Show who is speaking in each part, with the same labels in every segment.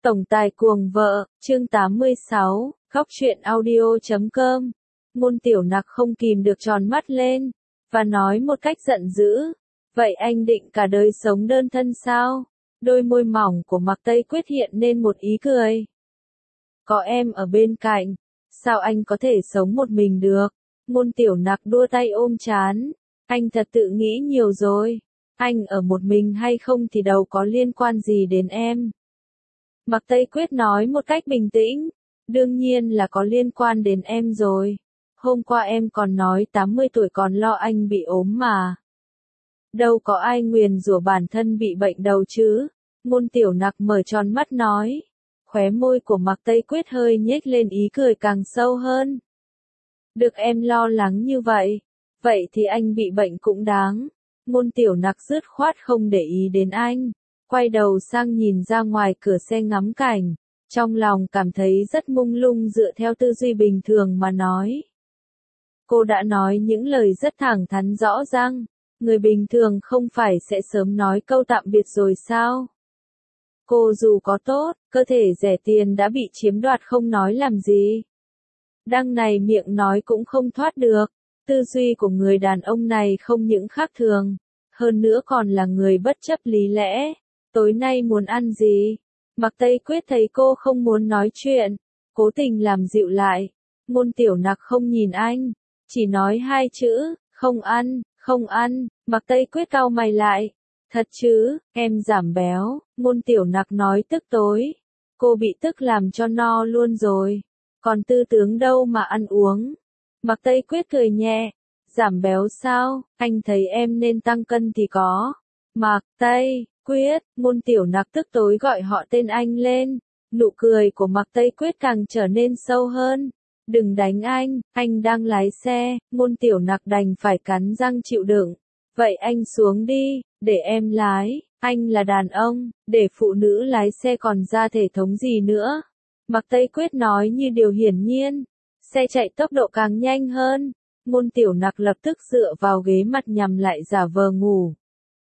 Speaker 1: Tổng tài cuồng vợ, chương 86, khóc chuyện audio.com. Ngôn Tiểu Nặc không kìm được tròn mắt lên, và nói một cách giận dữ. Vậy anh định cả đời sống đơn thân sao? Đôi môi mỏng của Mạc Tây Quyết hiện nên một ý cười. Có em ở bên cạnh, sao anh có thể sống một mình được? Ngôn Tiểu Nặc đua tay ôm trán. Anh thật tự nghĩ nhiều rồi. Anh ở một mình hay không thì đâu có liên quan gì đến em. Mạc Tây Quyết nói một cách bình tĩnh, đương nhiên là có liên quan đến em rồi. Hôm qua em còn nói 80 tuổi còn lo anh bị ốm mà. Đâu có ai nguyền rủa bản thân bị bệnh đâu chứ. Ngôn Tiểu Nặc mở tròn mắt nói. Khóe môi của Mạc Tây Quyết hơi nhếch lên ý cười càng sâu hơn. Được em lo lắng như vậy, vậy thì anh bị bệnh cũng đáng. Ngôn Tiểu Nặc dứt khoát không để ý đến anh. Quay đầu sang nhìn ra ngoài cửa xe ngắm cảnh, trong lòng cảm thấy rất mông lung dựa theo tư duy bình thường mà nói. Cô đã nói những lời rất thẳng thắn rõ ràng, người bình thường không phải sẽ sớm nói câu tạm biệt rồi sao? Cô dù có tốt, cơ thể rẻ tiền đã bị chiếm đoạt không nói làm gì. Đằng này miệng nói cũng không thoát được, tư duy của người đàn ông này không những khác thường, hơn nữa còn là người bất chấp lý lẽ. Tối nay muốn ăn gì? Mạc Tây Quyết thấy cô không muốn nói chuyện, cố tình làm dịu lại. Ngôn Tiểu Nặc không nhìn anh, chỉ nói hai chữ, không ăn, không ăn. Mạc Tây Quyết cau mày lại. Thật chứ, em giảm béo. Ngôn Tiểu Nặc nói tức tối. Cô bị tức làm cho no luôn rồi. Còn tư tướng đâu mà ăn uống. Mạc Tây Quyết cười nhẹ. Giảm béo sao? Anh thấy em nên tăng cân thì có. Mạc Tây Quyết, Ngôn Tiểu Nặc tức tối gọi họ tên anh lên. Nụ cười của Mạc Tây Quyết càng trở nên sâu hơn. Đừng đánh anh đang lái xe. Ngôn Tiểu Nặc đành phải cắn răng chịu đựng. Vậy anh xuống đi, để em lái. Anh là đàn ông, để phụ nữ lái xe còn ra thể thống gì nữa. Mạc Tây Quyết nói như điều hiển nhiên. Xe chạy tốc độ càng nhanh hơn. Ngôn Tiểu Nặc lập tức dựa vào ghế mặt nhằm lại giả vờ ngủ.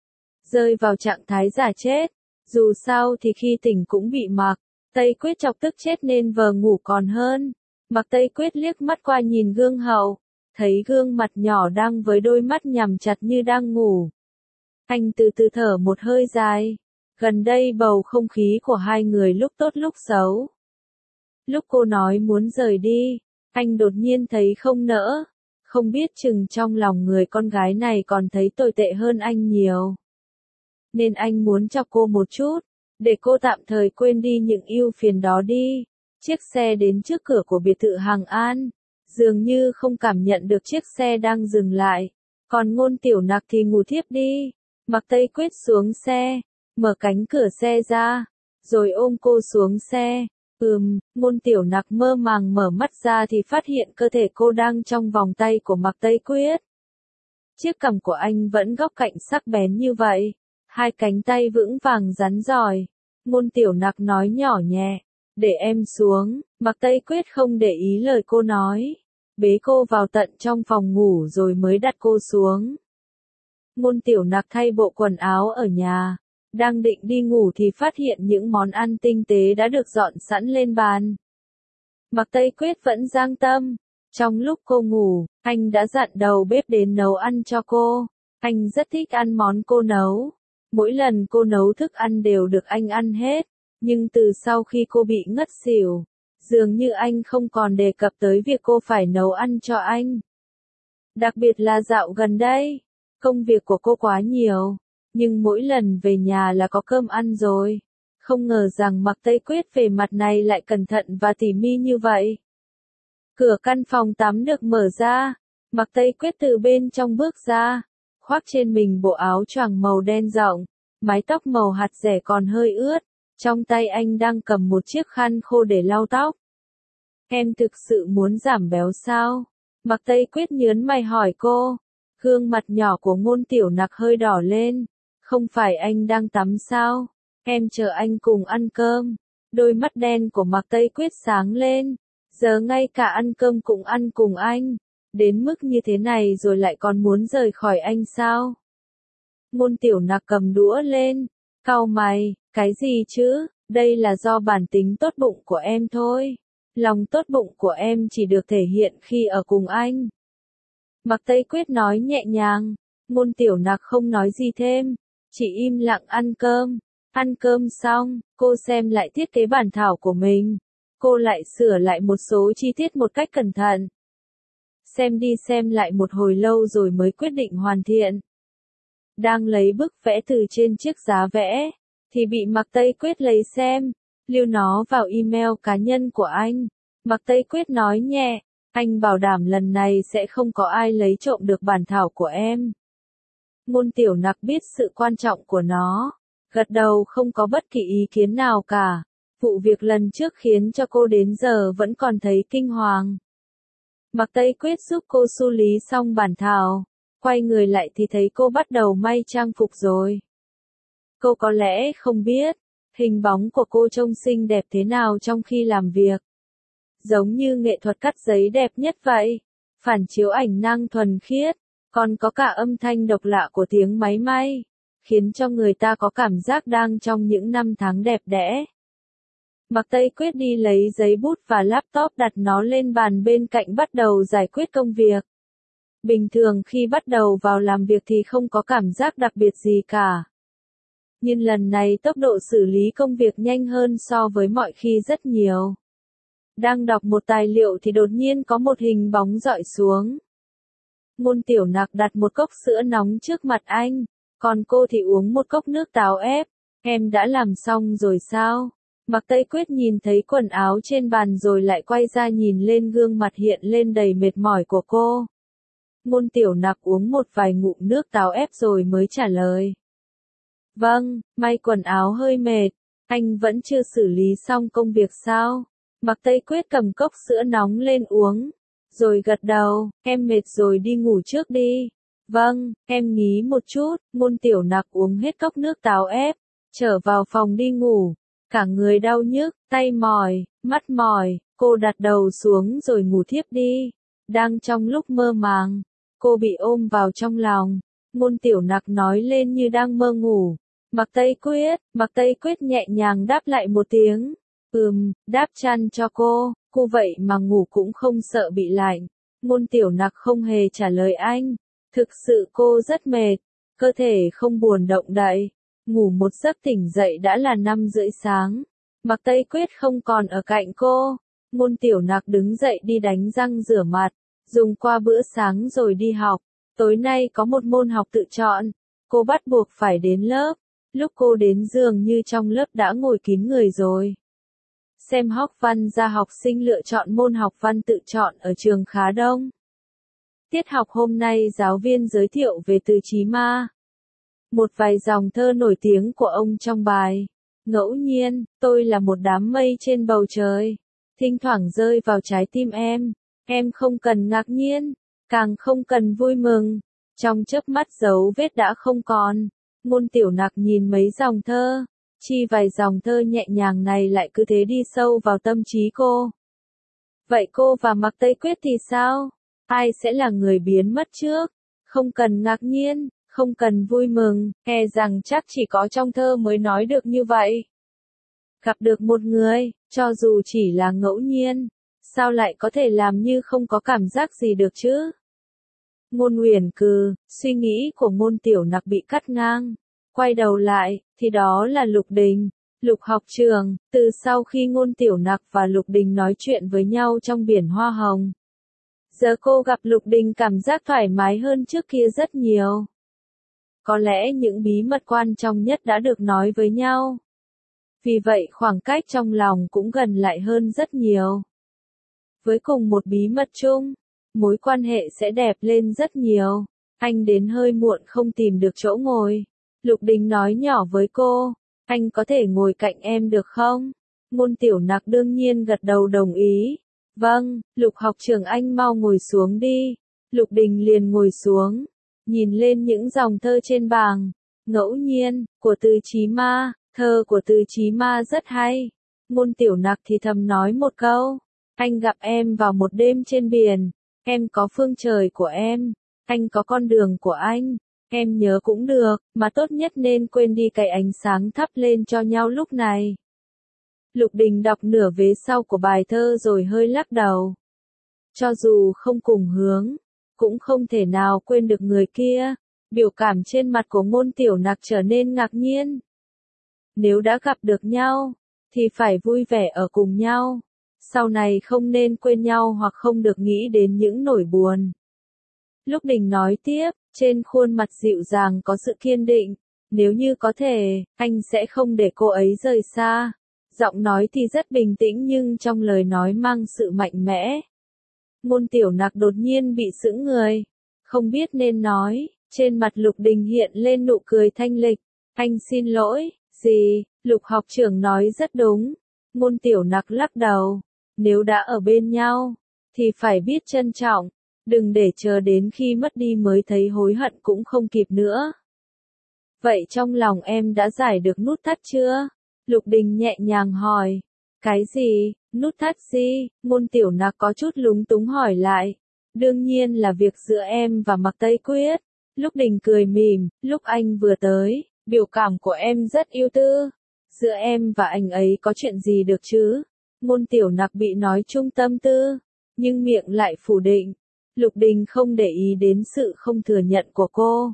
Speaker 1: Rơi vào trạng thái giả chết, dù sao thì khi tỉnh cũng bị Mạc Tây Quyết chọc tức chết nên vờ ngủ còn hơn. Mạc Tây Quyết liếc mắt qua nhìn gương hậu, thấy gương mặt nhỏ đang với đôi mắt nhắm chặt như đang ngủ. Anh từ từ thở một hơi dài, gần đây bầu không khí của hai người lúc tốt lúc xấu. Lúc cô nói muốn rời đi, anh đột nhiên thấy không nỡ, không biết chừng trong lòng người con gái này còn thấy tồi tệ hơn anh nhiều. Nên anh muốn chọc cô một chút, để cô tạm thời quên đi những ưu phiền đó đi. Chiếc xe đến trước cửa của biệt thự Hàng An, dường như không cảm nhận được chiếc xe đang dừng lại, còn Ngôn Tiểu Nặc thì ngủ thiếp đi. Mạc Tây Quyết xuống xe, mở cánh cửa xe ra, rồi ôm cô xuống xe. Ngôn Tiểu Nặc mơ màng mở mắt ra thì phát hiện cơ thể cô đang trong vòng tay của Mạc Tây Quyết. Chiếc cằm của anh vẫn góc cạnh sắc bén như vậy. Hai cánh tay vững vàng rắn rỏi. Ngôn Tiểu Nặc nói nhỏ nhẹ, để em xuống. Mạc Tây Quyết không để ý lời cô nói, bế cô vào tận trong phòng ngủ rồi mới đặt cô xuống. Ngôn Tiểu Nặc thay bộ quần áo ở nhà, đang định đi ngủ thì phát hiện những món ăn tinh tế đã được dọn sẵn lên bàn. Mạc Tây Quyết vẫn giang tâm, trong lúc cô ngủ, anh đã dặn đầu bếp đến nấu ăn cho cô. Anh rất thích ăn món cô nấu. Mỗi lần cô nấu thức ăn đều được anh ăn hết, nhưng từ sau khi cô bị ngất xỉu, dường như anh không còn đề cập tới việc cô phải nấu ăn cho anh. Đặc biệt là dạo gần đây, công việc của cô quá nhiều, nhưng mỗi lần về nhà là có cơm ăn rồi. Không ngờ rằng Mạc Tây Quyết về mặt này lại cẩn thận và tỉ mỉ như vậy. Cửa căn phòng tắm được mở ra, Mạc Tây Quyết từ bên trong bước ra. Khoác trên mình bộ áo choàng màu đen rộng, mái tóc màu hạt dẻ còn hơi ướt, trong tay anh đang cầm một chiếc khăn khô để lau tóc. Em thực sự muốn giảm béo sao? Mạc Tây Quyết nhớn mày hỏi cô. Gương mặt nhỏ của Ngôn Tiểu Nặc hơi đỏ lên. Không phải anh đang tắm sao? Em chờ anh cùng ăn cơm. Đôi mắt đen của Mạc Tây Quyết sáng lên. Giờ ngay cả ăn cơm cũng ăn cùng anh. Đến mức như thế này rồi lại còn muốn rời khỏi anh sao? Ngôn Tiểu Nặc cầm đũa lên, cau mày, cái gì chứ? Đây là do bản tính tốt bụng của em thôi. Lòng tốt bụng của em chỉ được thể hiện khi ở cùng anh. Mạc Tây Quyết nói nhẹ nhàng. Ngôn Tiểu Nặc không nói gì thêm, chỉ im lặng ăn cơm. Ăn cơm xong, cô xem lại thiết kế bản thảo của mình. Cô lại sửa lại một số chi tiết một cách cẩn thận. Xem đi xem lại một hồi lâu rồi mới quyết định hoàn thiện. Đang lấy bức vẽ từ trên chiếc giá vẽ, thì bị Mạc Tây Quyết lấy xem, lưu nó vào email cá nhân của anh. Mạc Tây Quyết nói nhẹ, anh bảo đảm lần này sẽ không có ai lấy trộm được bản thảo của em. Ngôn Tiểu Nặc biết sự quan trọng của nó, gật đầu không có bất kỳ ý kiến nào cả. Vụ việc lần trước khiến cho cô đến giờ vẫn còn thấy kinh hoàng. Mạc Tây Quyết giúp cô xử lý xong bản thảo, quay người lại thì thấy cô bắt đầu may trang phục rồi. Cô có lẽ không biết, hình bóng của cô trông xinh đẹp thế nào trong khi làm việc. Giống như nghệ thuật cắt giấy đẹp nhất vậy, phản chiếu ảnh năng thuần khiết, còn có cả âm thanh độc lạ của tiếng máy may, khiến cho người ta có cảm giác đang trong những năm tháng đẹp đẽ. Mạc Tây Quyết đi lấy giấy bút và laptop đặt nó lên bàn bên cạnh bắt đầu giải quyết công việc. Bình thường khi bắt đầu vào làm việc thì không có cảm giác đặc biệt gì cả. Nhưng lần này tốc độ xử lý công việc nhanh hơn so với mọi khi rất nhiều. Đang đọc một tài liệu thì đột nhiên có một hình bóng dọi xuống. Ngôn Tiểu Nặc đặt một cốc sữa nóng trước mặt anh, còn cô thì uống một cốc nước táo ép. Em đã làm xong rồi sao? Mạc Tây Quyết nhìn thấy quần áo trên bàn rồi lại quay ra nhìn lên gương mặt hiện lên đầy mệt mỏi của cô. Ngôn Tiểu Nặc uống một vài ngụm nước táo ép rồi mới trả lời. Vâng, may quần áo hơi mệt, anh vẫn chưa xử lý xong công việc sao? Mạc Tây Quyết cầm cốc sữa nóng lên uống, rồi gật đầu, em mệt rồi đi ngủ trước đi. Vâng, em nghỉ một chút. Ngôn Tiểu Nặc uống hết cốc nước táo ép, trở vào phòng đi ngủ. Cả người đau nhức, tay mỏi, mắt mỏi, cô đặt đầu xuống rồi ngủ thiếp đi. Đang trong lúc mơ màng, cô bị ôm vào trong lòng. Ngôn Tiểu Nặc nói lên như đang mơ ngủ. Mạc Tây Quyết nhẹ nhàng đáp lại một tiếng. Đáp chăn cho cô vậy mà ngủ cũng không sợ bị lạnh. Ngôn Tiểu Nặc không hề trả lời anh. Thực sự cô rất mệt, cơ thể không buồn động đậy. Ngủ một giấc tỉnh dậy đã là 5:30 sáng. Mạc Tây Quyết không còn ở cạnh cô. Ngôn Tiểu Nặc đứng dậy đi đánh răng rửa mặt, dùng qua bữa sáng rồi đi học. Tối nay có một môn học tự chọn, cô bắt buộc phải đến lớp. Lúc cô đến dường như trong lớp đã ngồi kín người rồi. Xem học văn ra học sinh lựa chọn môn học văn tự chọn ở trường khá đông. Tiết học hôm nay giáo viên giới thiệu về Từ Chí Ma. Một vài dòng thơ nổi tiếng của ông trong bài. Ngẫu nhiên, tôi là một đám mây trên bầu trời, thỉnh thoảng rơi vào trái tim em không cần ngạc nhiên, càng không cần vui mừng, trong chớp mắt dấu vết đã không còn. Ngôn Tiểu Nặc nhìn mấy dòng thơ, chi vài dòng thơ nhẹ nhàng này lại cứ thế đi sâu vào tâm trí cô. Vậy cô và Mạc Tây Quyết thì sao? Ai sẽ là người biến mất trước? Không cần ngạc nhiên, không cần vui mừng, e rằng chắc chỉ có trong thơ mới nói được như vậy. Gặp được một người, cho dù chỉ là ngẫu nhiên, sao lại có thể làm như không có cảm giác gì được chứ? Ngôn Uyển Cừ, suy nghĩ của Ngôn Tiểu Nặc bị cắt ngang. Quay đầu lại, thì đó là Lục Đình. Lục học trường, từ sau khi Ngôn Tiểu Nặc và Lục Đình nói chuyện với nhau trong biển hoa hồng. Giờ cô gặp Lục Đình cảm giác thoải mái hơn trước kia rất nhiều. Có lẽ những bí mật quan trọng nhất đã được nói với nhau. Vì vậy khoảng cách trong lòng cũng gần lại hơn rất nhiều. Với cùng một bí mật chung, mối quan hệ sẽ đẹp lên rất nhiều. Anh đến hơi muộn không tìm được chỗ ngồi. Lục Đình nói nhỏ với cô, anh có thể ngồi cạnh em được không? Ngôn Tiểu Nặc đương nhiên gật đầu đồng ý. Vâng, Lục học trưởng anh mau ngồi xuống đi. Lục Đình liền ngồi xuống, nhìn lên những dòng thơ trên bảng. Ngẫu nhiên, của Từ Chí Ma, thơ của Từ Chí Ma rất hay. Ngôn Tiểu Nặc thì thầm nói một câu. Anh gặp em vào một đêm trên biển. Em có phương trời của em. Anh có con đường của anh. Em nhớ cũng được, mà tốt nhất nên quên đi cái ánh sáng thắp lên cho nhau lúc này. Lục Đình đọc nửa vế sau của bài thơ rồi hơi lắc đầu. Cho dù không cùng hướng, cũng không thể nào quên được người kia. Biểu cảm trên mặt của Ngôn Tiểu Nặc trở nên ngạc nhiên. Nếu đã gặp được nhau, thì phải vui vẻ ở cùng nhau. Sau này không nên quên nhau hoặc không được nghĩ đến những nỗi buồn. Lục Đình nói tiếp, trên khuôn mặt dịu dàng có sự kiên định. Nếu như có thể, anh sẽ không để cô ấy rời xa. Giọng nói thì rất bình tĩnh nhưng trong lời nói mang sự mạnh mẽ. Ngôn Tiểu Nặc đột nhiên bị sững người. Không biết nên nói, trên mặt Lục Đình hiện lên nụ cười thanh lịch. Anh xin lỗi, gì, Lục học trưởng nói rất đúng. Ngôn Tiểu Nặc lắc đầu. Nếu đã ở bên nhau, thì phải biết trân trọng. Đừng để chờ đến khi mất đi mới thấy hối hận cũng không kịp nữa. Vậy trong lòng em đã giải được nút thắt chưa? Lục Đình nhẹ nhàng hỏi. Cái gì, nút thắt gì? Ngôn Tiểu Nặc có chút lúng túng hỏi lại. Đương nhiên là việc giữa em và Mạc Tây Quyết. Lục Đình cười mỉm, lúc anh vừa tới, biểu cảm của em rất ưu tư. Giữa em và anh ấy có chuyện gì được chứ? Ngôn Tiểu Nặc bị nói chung tâm tư, nhưng miệng lại phủ định. Lục Đình không để ý đến sự không thừa nhận của cô.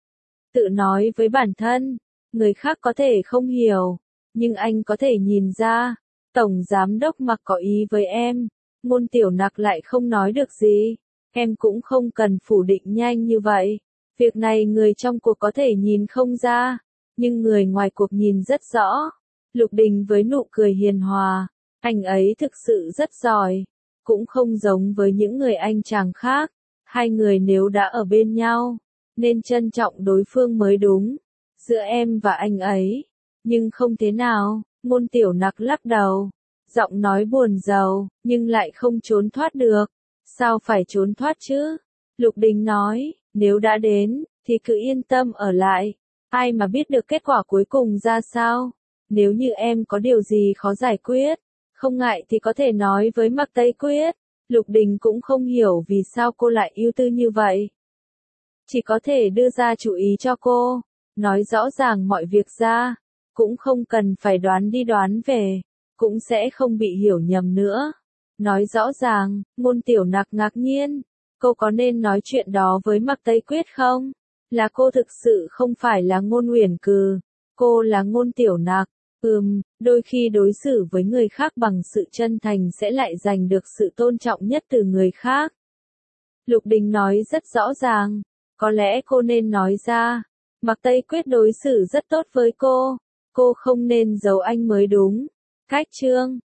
Speaker 1: Tự nói với bản thân, người khác có thể không hiểu, nhưng anh có thể nhìn ra. Tổng giám đốc Mạc có ý với em. Ngôn Tiểu Nặc lại không nói được gì. Em cũng không cần phủ định nhanh như vậy. Việc này người trong cuộc có thể nhìn không ra, nhưng người ngoài cuộc nhìn rất rõ. Lục Đình với nụ cười hiền hòa. Anh ấy thực sự rất giỏi. Cũng không giống với những người anh chàng khác. Hai người nếu đã ở bên nhau, nên trân trọng đối phương mới đúng. Giữa em và anh ấy. Nhưng không thế nào, Ngôn Tiểu Nặc lắc đầu. Giọng nói buồn rầu, nhưng lại không trốn thoát được. Sao phải trốn thoát chứ? Lục Đình nói, nếu đã đến, thì cứ yên tâm ở lại. Ai mà biết được kết quả cuối cùng ra sao? Nếu như em có điều gì khó giải quyết, không ngại thì có thể nói với Mạc Tây Quyết. Lục Đình cũng không hiểu vì sao cô lại ưu tư như vậy. Chỉ có thể đưa ra chủ ý cho cô, nói rõ ràng mọi việc ra, cũng không cần phải đoán đi đoán về, cũng sẽ không bị hiểu nhầm nữa. Nói rõ ràng, Ngôn Tiểu Nặc ngạc nhiên, cô có nên nói chuyện đó với Mạc Tây Quyết không? Là cô thực sự không phải là Ngôn Uyển Cừ, cô là Ngôn Tiểu Nặc. Đôi khi đối xử với người khác bằng sự chân thành sẽ lại giành được sự tôn trọng nhất từ người khác. Lục Đình nói rất rõ ràng, có lẽ cô nên nói ra. Mạc Tây Quyết đối xử rất tốt với cô không nên giấu anh mới đúng. Cách chương